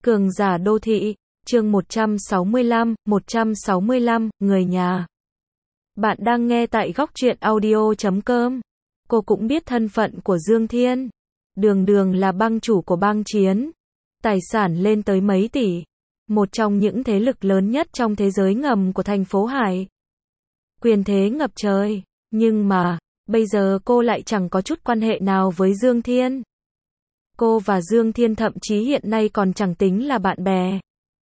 Cường giả đô thị, chương 165, người nhà. Bạn đang nghe tại góc truyện audio.com. Cô cũng biết thân phận của Dương Thiên. Đường đường là bang chủ của bang Chiến. Tài sản lên tới mấy tỷ. Một trong những thế lực lớn nhất trong thế giới ngầm của thành phố Hải. Quyền thế ngập trời. Nhưng mà, bây giờ cô lại chẳng có chút quan hệ nào với Dương Thiên. Cô và Dương Thiên thậm chí hiện nay còn chẳng tính là bạn bè.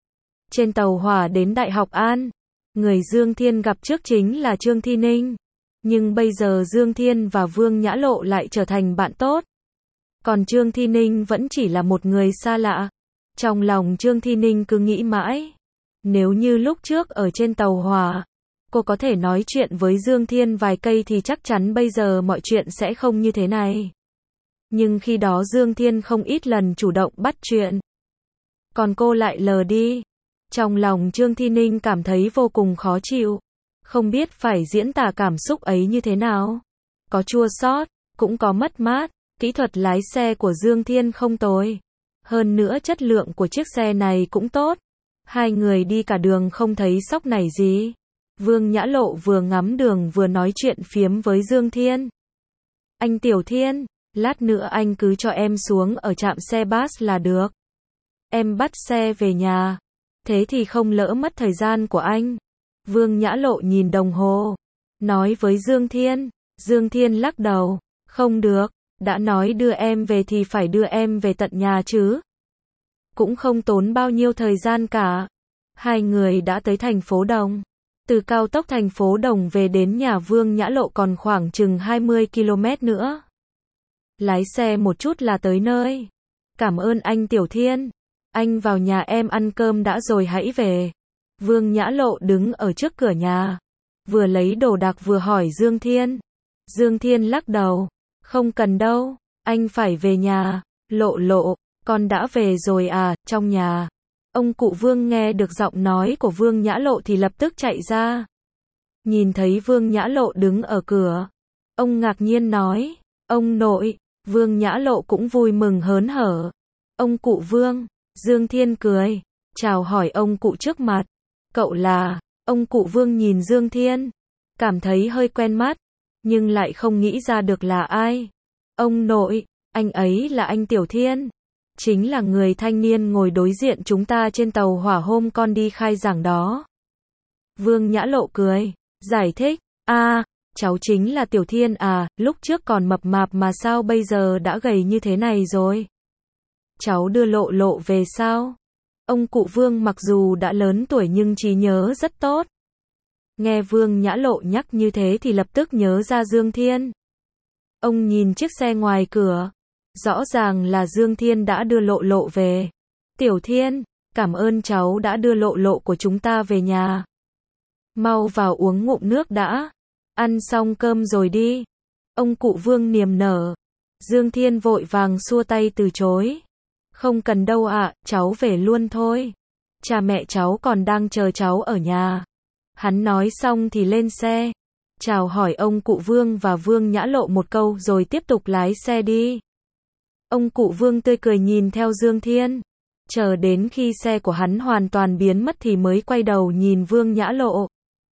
Trên tàu hỏa đến Đại học An, người Dương Thiên gặp trước chính là Trương Thi Ninh. Nhưng bây giờ Dương Thiên và Vương Nhã Lộ lại trở thành bạn tốt. Còn Trương Thi Ninh vẫn chỉ là một người xa lạ. Trong lòng Trương Thi Ninh cứ nghĩ mãi. Nếu như lúc trước ở trên tàu hỏa, cô có thể nói chuyện với Dương Thiên vài cây thì chắc chắn bây giờ mọi chuyện sẽ không như thế này. Nhưng khi đó Dương Thiên không ít lần chủ động bắt chuyện. Còn cô lại lờ đi. Trong lòng Trương Thi Ninh cảm thấy vô cùng khó chịu. Không biết phải diễn tả cảm xúc ấy như thế nào. Có chua xót, cũng có mất mát. Kỹ thuật lái xe của Dương Thiên không tồi. Hơn nữa chất lượng của chiếc xe này cũng tốt. Hai người đi cả đường không thấy sóc nảy gì. Vương Nhã Lộ vừa ngắm đường vừa nói chuyện phiếm với Dương Thiên. Anh Tiểu Thiên, lát nữa anh cứ cho em xuống ở trạm xe bus là được. Em bắt xe về nhà. Thế thì không lỡ mất thời gian của anh. Vương Nhã Lộ nhìn đồng hồ. Nói với Dương Thiên. Dương Thiên lắc đầu. Không được. Đã nói đưa em về thì phải đưa em về tận nhà chứ. Cũng không tốn bao nhiêu thời gian cả. Hai người đã tới thành phố Đồng. Từ cao tốc thành phố Đồng về đến nhà Vương Nhã Lộ còn khoảng chừng 20 km nữa. Lái xe một chút là tới nơi. Cảm ơn anh Tiểu Thiên. Anh vào nhà em ăn cơm đã rồi hãy về. Vương Nhã Lộ đứng ở trước cửa nhà. Vừa lấy đồ đạc vừa hỏi Dương Thiên. Dương Thiên lắc đầu. Không cần đâu. Anh phải về nhà. Lộ Lộ, con đã về rồi à, trong nhà. Ông cụ Vương nghe được giọng nói của Vương Nhã Lộ thì lập tức chạy ra. Nhìn thấy Vương Nhã Lộ đứng ở cửa. Ông ngạc nhiên nói. Ông nội. Vương Nhã Lộ cũng vui mừng hớn hở. Ông cụ Vương. Dương Thiên cười. Chào hỏi ông cụ trước mặt. Cậu là. Ông cụ Vương nhìn Dương Thiên. Cảm thấy hơi quen mắt. Nhưng lại không nghĩ ra được là ai. Ông nội. Anh ấy là anh Tiểu Thiên. Chính là người thanh niên ngồi đối diện chúng ta trên tàu hỏa hôm con đi khai giảng đó. Vương Nhã Lộ cười. Giải thích. Cháu chính là Tiểu Thiên à, lúc trước còn mập mạp mà sao bây giờ đã gầy như thế này rồi. Cháu đưa Lộ Lộ về sao? Ông cụ Vương mặc dù đã lớn tuổi nhưng trí nhớ rất tốt. Nghe Vương Nhã Lộ nhắc như thế thì lập tức nhớ ra Dương Thiên. Ông nhìn chiếc xe ngoài cửa. Rõ ràng là Dương Thiên đã đưa Lộ Lộ về. Tiểu Thiên, cảm ơn cháu đã đưa Lộ Lộ của chúng ta về nhà. Mau vào uống ngụm nước đã. Ăn xong cơm rồi đi. Ông cụ Vương niềm nở. Dương Thiên vội vàng xua tay từ chối. Không cần đâu ạ, cháu về luôn thôi. Cha mẹ cháu còn đang chờ cháu ở nhà. Hắn nói xong thì lên xe. Chào hỏi ông cụ Vương và Vương Nhã Lộ một câu rồi tiếp tục lái xe đi. Ông cụ Vương tươi cười nhìn theo Dương Thiên. Chờ đến khi xe của hắn hoàn toàn biến mất thì mới quay đầu nhìn Vương Nhã Lộ.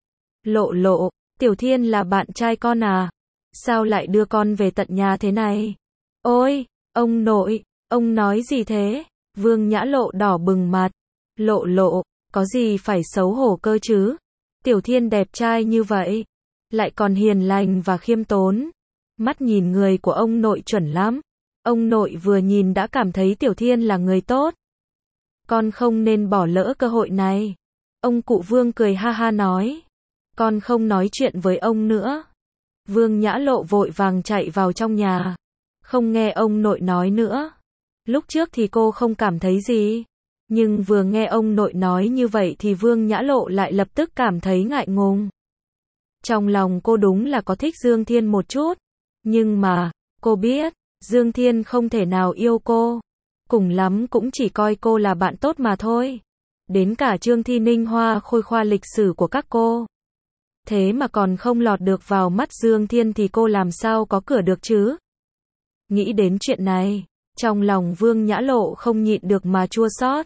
Lộ Lộ, Tiểu Thiên là bạn trai con à? Sao lại đưa con về tận nhà thế này? Ôi, ông nội, ông nói gì thế? Vương Nhã Lộ đỏ bừng mặt. Lộ Lộ, có gì phải xấu hổ cơ chứ? Tiểu Thiên đẹp trai như vậy, lại còn hiền lành và khiêm tốn. Mắt nhìn người của ông nội chuẩn lắm. Ông nội vừa nhìn đã cảm thấy Tiểu Thiên là người tốt. Con không nên bỏ lỡ cơ hội này. Ông cụ Vương cười ha ha nói. Con không nói chuyện với ông nữa. Vương Nhã Lộ vội vàng chạy vào trong nhà. Không nghe ông nội nói nữa. Lúc trước thì cô không cảm thấy gì. Nhưng vừa nghe ông nội nói như vậy thì Vương Nhã Lộ lại lập tức cảm thấy ngại ngùng. Trong lòng cô đúng là có thích Dương Thiên một chút. Nhưng mà, cô biết, Dương Thiên không thể nào yêu cô. Cùng lắm cũng chỉ coi cô là bạn tốt mà thôi. Đến cả Trương Thi Ninh Hoa khôi khoa lịch sử của các cô. Thế mà còn không lọt được vào mắt Dương Thiên thì cô làm sao có cửa được chứ? Nghĩ đến chuyện này, trong lòng Vương Nhã Lộ không nhịn được mà chua xót.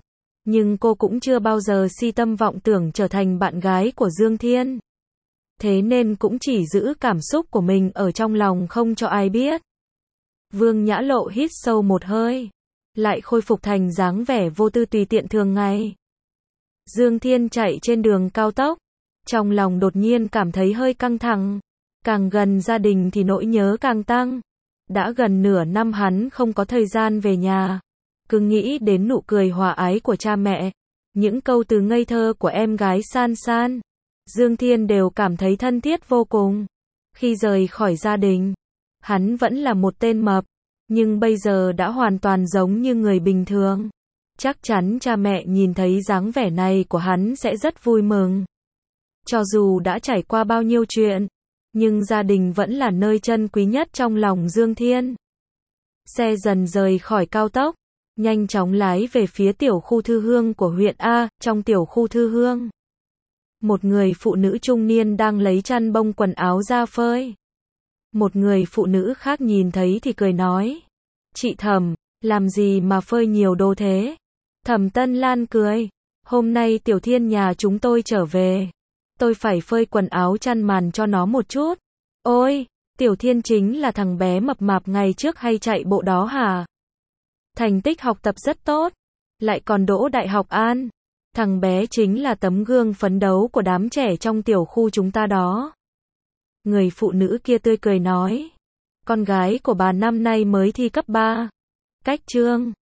Nhưng cô cũng chưa bao giờ si tâm vọng tưởng trở thành bạn gái của Dương Thiên. Thế nên cũng chỉ giữ cảm xúc của mình ở trong lòng không cho ai biết. Vương Nhã Lộ hít sâu một hơi, lại khôi phục thành dáng vẻ vô tư tùy tiện thường ngày. Dương Thiên chạy trên đường cao tốc, trong lòng đột nhiên cảm thấy hơi căng thẳng. Càng gần gia đình thì nỗi nhớ càng tăng. Đã gần nửa năm hắn không có thời gian về nhà. Cứ nghĩ đến nụ cười hòa ái của cha mẹ, những câu từ ngây thơ của em gái San San, Dương Thiên đều cảm thấy thân thiết vô cùng. Khi rời khỏi gia đình, hắn vẫn là một tên mập, nhưng bây giờ đã hoàn toàn giống như người bình thường. Chắc chắn cha mẹ nhìn thấy dáng vẻ này của hắn sẽ rất vui mừng. Cho dù đã trải qua bao nhiêu chuyện, nhưng gia đình vẫn là nơi chân quý nhất trong lòng Dương Thiên. Xe dần rời khỏi cao tốc, nhanh chóng lái về phía tiểu khu Thư Hương của huyện A. Trong tiểu khu Thư Hương, một người phụ nữ trung niên đang lấy chăn bông quần áo ra phơi. Một người phụ nữ khác nhìn thấy thì cười nói: "Chị Thẩm, làm gì mà phơi nhiều đồ thế?" Thẩm Tân Lan cười: "Hôm nay Tiểu Thiên nhà chúng tôi trở về, tôi phải phơi quần áo chăn màn cho nó một chút." "Ôi, Tiểu Thiên chính là thằng bé mập mạp ngày trước hay chạy bộ đó hả? Thành tích học tập rất tốt, lại còn đỗ đại học An. Thằng bé chính là tấm gương phấn đấu của đám trẻ trong tiểu khu chúng ta đó." Người phụ nữ kia tươi cười nói: "Con gái của bà năm nay mới thi cấp 3. Cách chương